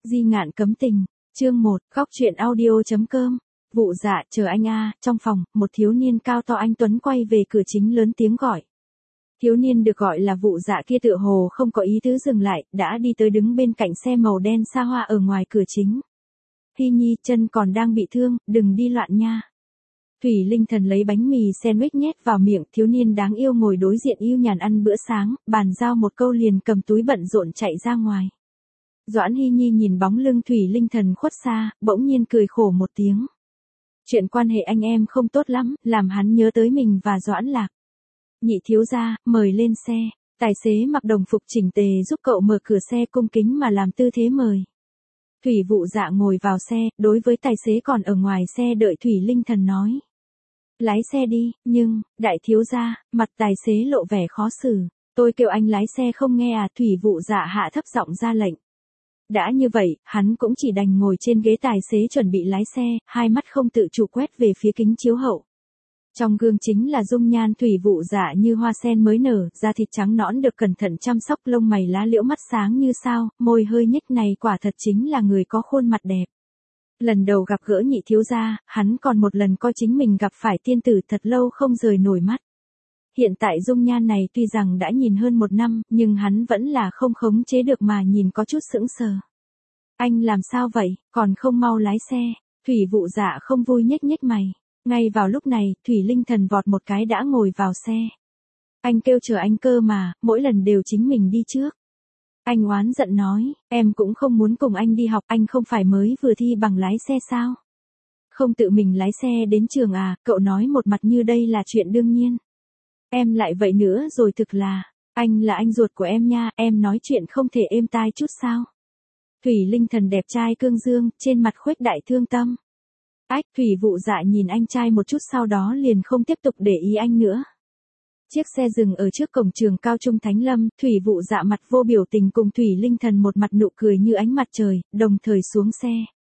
Di ngạn cấm tình, chương 1, góc truyện audio.com. Vụ dạ, chờ anh a. Trong phòng, một thiếu niên cao to anh tuấn quay về cửa chính lớn tiếng gọi. Thiếu niên được gọi là vụ dạ kia tựa hồ không có ý tứ dừng lại, đã đi tới đứng bên cạnh xe màu đen xa hoa ở ngoài cửa chính. Hy Nhi, chân còn đang bị thương, đừng đi loạn nha. Thủy Linh Thần lấy bánh mì sandwich nhét vào miệng, thiếu niên đáng yêu ngồi đối diện yêu nhàn ăn bữa sáng, bàn giao một câu liền cầm túi bận rộn chạy ra ngoài. Doãn Hy Nhi nhìn bóng lưng Thủy Linh Thần khuất xa, bỗng nhiên cười khổ một tiếng. Chuyện quan hệ anh em không tốt lắm, làm hắn nhớ tới mình và Doãn Lạc. Nhị thiếu gia, mời lên xe. Tài xế mặc đồng phục chỉnh tề giúp cậu mở cửa xe, cung kính mà làm tư thế mời. Thủy Vụ Dạ ngồi vào xe, đối với tài xế còn ở ngoài xe đợi Thủy Linh Thần nói. Lái xe đi, nhưng, đại thiếu gia, mặt tài xế lộ vẻ khó xử. Tôi kêu anh lái xe không nghe à? Thủy Vụ Dạ hạ thấp giọng ra lệnh. Đã như vậy, hắn cũng chỉ đành ngồi trên ghế tài xế chuẩn bị lái xe, hai mắt không tự chủ quét về phía kính chiếu hậu. Trong gương chính là dung nhan Thủy Vụ Dạ như hoa sen mới nở, da thịt trắng nõn được cẩn thận chăm sóc, lông mày lá liễu, mắt sáng như sao, môi hơi nhếch, này quả thật chính là người có khuôn mặt đẹp. Lần đầu gặp gỡ nhị thiếu gia, hắn còn một lần coi chính mình gặp phải tiên tử, thật lâu không rời nổi mắt. Hiện tại dung nhan này tuy rằng đã nhìn hơn một năm, nhưng hắn vẫn là không khống chế được mà nhìn có chút sững sờ. Anh làm sao vậy, còn không mau lái xe? Thủy Vụ Dạ không vui nhếch nhếch mày. Ngay vào lúc này, Thủy Linh Thần vọt một cái đã ngồi vào xe. Anh kêu chờ anh cơ mà, mỗi lần đều chính mình đi trước. Anh oán giận nói, em cũng không muốn cùng anh đi học, anh không phải mới vừa thi bằng lái xe sao? Không tự mình lái xe đến trường à? Cậu nói một mặt như đây là chuyện đương nhiên. Em lại vậy nữa rồi, thực là, anh là anh ruột của em nha, em nói chuyện không thể êm tai chút sao? Thủy Linh Thần đẹp trai cương dương, trên mặt khuếch đại thương tâm. Ách, Thủy Vụ Dạ nhìn anh trai một chút sau đó liền không tiếp tục để ý anh nữa. Chiếc xe dừng ở trước cổng trường cao trung Thánh Lâm, Thủy Vụ Dạ mặt vô biểu tình cùng Thủy Linh Thần một mặt nụ cười như ánh mặt trời, đồng thời xuống xe.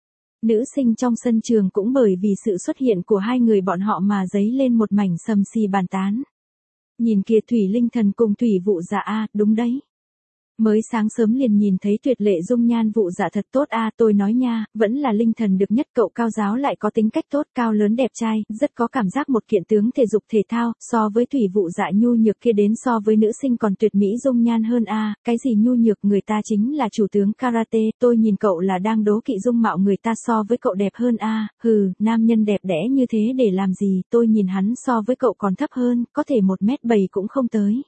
Nữ sinh trong sân trường cũng bởi vì sự xuất hiện của hai người bọn họ mà dấy lên một mảnh sầm xì bàn tán. Nhìn kìa, Thủy Linh Thần cùng Thủy Vụ Dạ a, đúng đấy. Mới sáng sớm liền nhìn thấy tuyệt lệ dung nhan Vụ Dạ thật tốt a, tôi nói nha, vẫn là Linh Thần được nhất, cậu cao giáo lại có tính cách tốt, cao lớn đẹp trai, rất có cảm giác một kiện tướng thể dục thể thao, so với Thủy Vụ Dạ nhu nhược kia đến so với nữ sinh còn tuyệt mỹ dung nhan hơn a, cái gì nhu nhược, người ta chính là chủ tướng karate, tôi nhìn cậu là đang đố kỵ dung mạo người ta so với cậu đẹp hơn a, hừ, nam nhân đẹp đẽ như thế để làm gì, tôi nhìn hắn so với cậu còn thấp hơn, có thể 1m7 cũng không tới.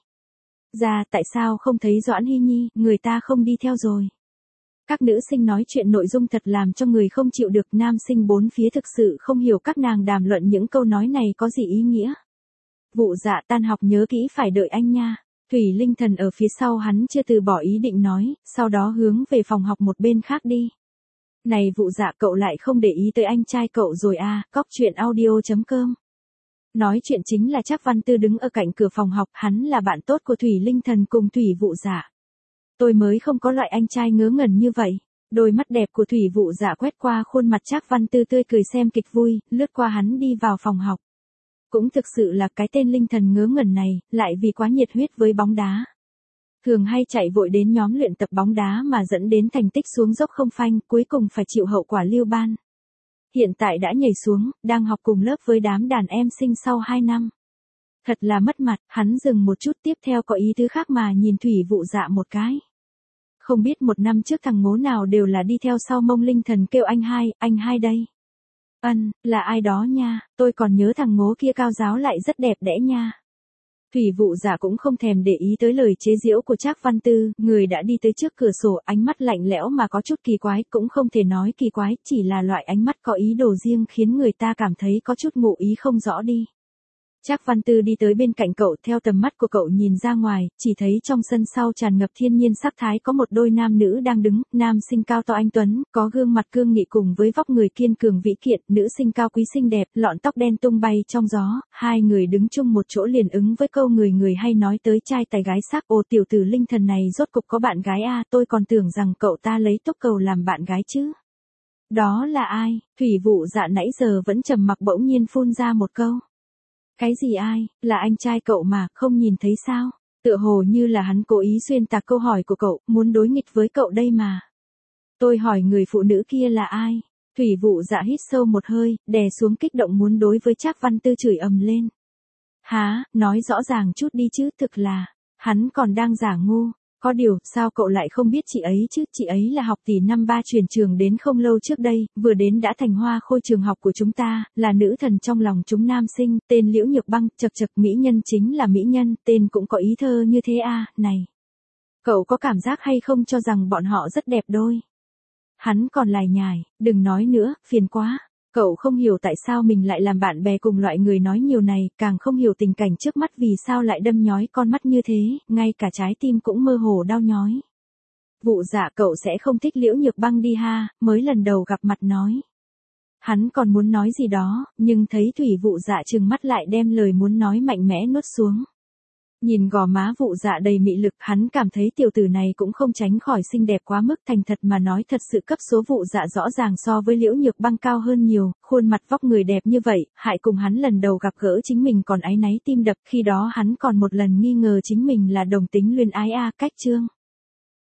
Tại sao không thấy Doãn Hy Nhi, người ta không đi theo rồi. Các nữ sinh nói chuyện nội dung thật làm cho người không chịu được, nam sinh bốn phía thực sự không hiểu các nàng đàm luận những câu nói này có gì ý nghĩa. Vụ Dạ tan học nhớ kỹ phải đợi anh nha. Thủy Linh Thần ở phía sau hắn chưa từ bỏ ý định nói, sau đó hướng về phòng học một bên khác đi. Này Vụ Dạ, cậu lại không để ý tới anh trai cậu rồi à? Góc truyện audio.com. Nói chuyện chính là Trác Văn Tư đứng ở cạnh cửa phòng học, hắn là bạn tốt của Thủy Linh Thần cùng Thủy Vụ Dạ. Tôi mới không có loại anh trai ngớ ngẩn như vậy. Đôi mắt đẹp của Thủy Vụ Dạ quét qua khuôn mặt Trác Văn Tư tươi cười xem kịch vui, lướt qua hắn đi vào phòng học. Cũng thực sự là cái tên Linh Thần ngớ ngẩn này, lại vì quá nhiệt huyết với bóng đá. Thường hay chạy vội đến nhóm luyện tập bóng đá mà dẫn đến thành tích xuống dốc không phanh, cuối cùng phải chịu hậu quả lưu ban. Hiện tại đã nhảy xuống, đang học cùng lớp với đám đàn em sinh sau 2 năm. Thật là mất mặt, hắn dừng một chút, tiếp theo có ý tứ khác mà nhìn Thủy Vụ Dạ một cái. Không biết một năm trước thằng ngố nào đều là đi theo sau mông Linh Thần kêu anh hai đây. Là ai đó nha, tôi còn nhớ thằng ngố kia cao giáo lại rất đẹp đẽ nha. Thủy Vụ Dạ cũng không thèm để ý tới lời chế giễu của Trác Văn Tư, người đã đi tới trước cửa sổ, ánh mắt lạnh lẽo mà có chút kỳ quái, cũng không thể nói kỳ quái, chỉ là loại ánh mắt có ý đồ riêng khiến người ta cảm thấy có chút ngụ ý không rõ đi. Trác Văn Tư đi tới bên cạnh cậu, theo tầm mắt của cậu nhìn ra ngoài, chỉ thấy trong sân sau tràn ngập thiên nhiên sắc thái có một đôi nam nữ đang đứng, nam sinh cao to anh tuấn, có gương mặt cương nghị cùng với vóc người kiên cường vĩ kiện, nữ sinh cao quý xinh đẹp, lọn tóc đen tung bay trong gió, hai người đứng chung một chỗ liền ứng với câu người hay nói tới trai tài gái sắc, ồ tiểu tử Linh Thần này rốt cục có bạn gái à, tôi còn tưởng rằng cậu ta lấy Túc Cầu làm bạn gái chứ. Đó là ai? Thủy Vụ Dạ nãy giờ vẫn trầm mặc bỗng nhiên phun ra một câu. Cái gì ai, là anh trai cậu mà, không nhìn thấy sao? Tựa hồ như là hắn cố ý xuyên tạc câu hỏi của cậu, muốn đối nghịch với cậu đây mà. Tôi hỏi người phụ nữ kia là ai? Thủy Vụ Dạ hít sâu một hơi, đè xuống kích động muốn đối với Trác Văn Tư chửi ầm lên. Há, nói rõ ràng chút đi chứ, thực là, hắn còn đang giả ngu. Có điều, sao cậu lại không biết chị ấy chứ, chị ấy là học tỷ năm 3 chuyển trường đến không lâu trước đây, vừa đến đã thành hoa khôi trường học của chúng ta, là nữ thần trong lòng chúng nam sinh, tên Liễu Nhược Băng, chật chật mỹ nhân chính là mỹ nhân, tên cũng có ý thơ như thế à, này. Cậu có cảm giác hay không cho rằng bọn họ rất đẹp đôi? Hắn còn lải nhải, đừng nói nữa, phiền quá. Cậu không hiểu tại sao mình lại làm bạn bè cùng loại người nói nhiều này, càng không hiểu tình cảnh trước mắt vì sao lại đâm nhói con mắt như thế, ngay cả trái tim cũng mơ hồ đau nhói. Vụ Dạ cậu sẽ không thích Liễu Nhược Băng đi ha, mới lần đầu gặp mặt nói. Hắn còn muốn nói gì đó, nhưng thấy Thủy Vụ Dạ trừng mắt lại đem lời muốn nói mạnh mẽ nuốt xuống. Nhìn gò má Vụ Dạ đầy mị lực, hắn cảm thấy tiểu tử này cũng không tránh khỏi xinh đẹp quá mức, thành thật mà nói thật sự cấp số Vụ Dạ rõ ràng so với Liễu Nhược Băng cao hơn nhiều, khuôn mặt vóc người đẹp như vậy, hại cùng hắn lần đầu gặp gỡ chính mình còn áy náy tim đập, khi đó hắn còn một lần nghi ngờ chính mình là đồng tính luyến ái cách chương.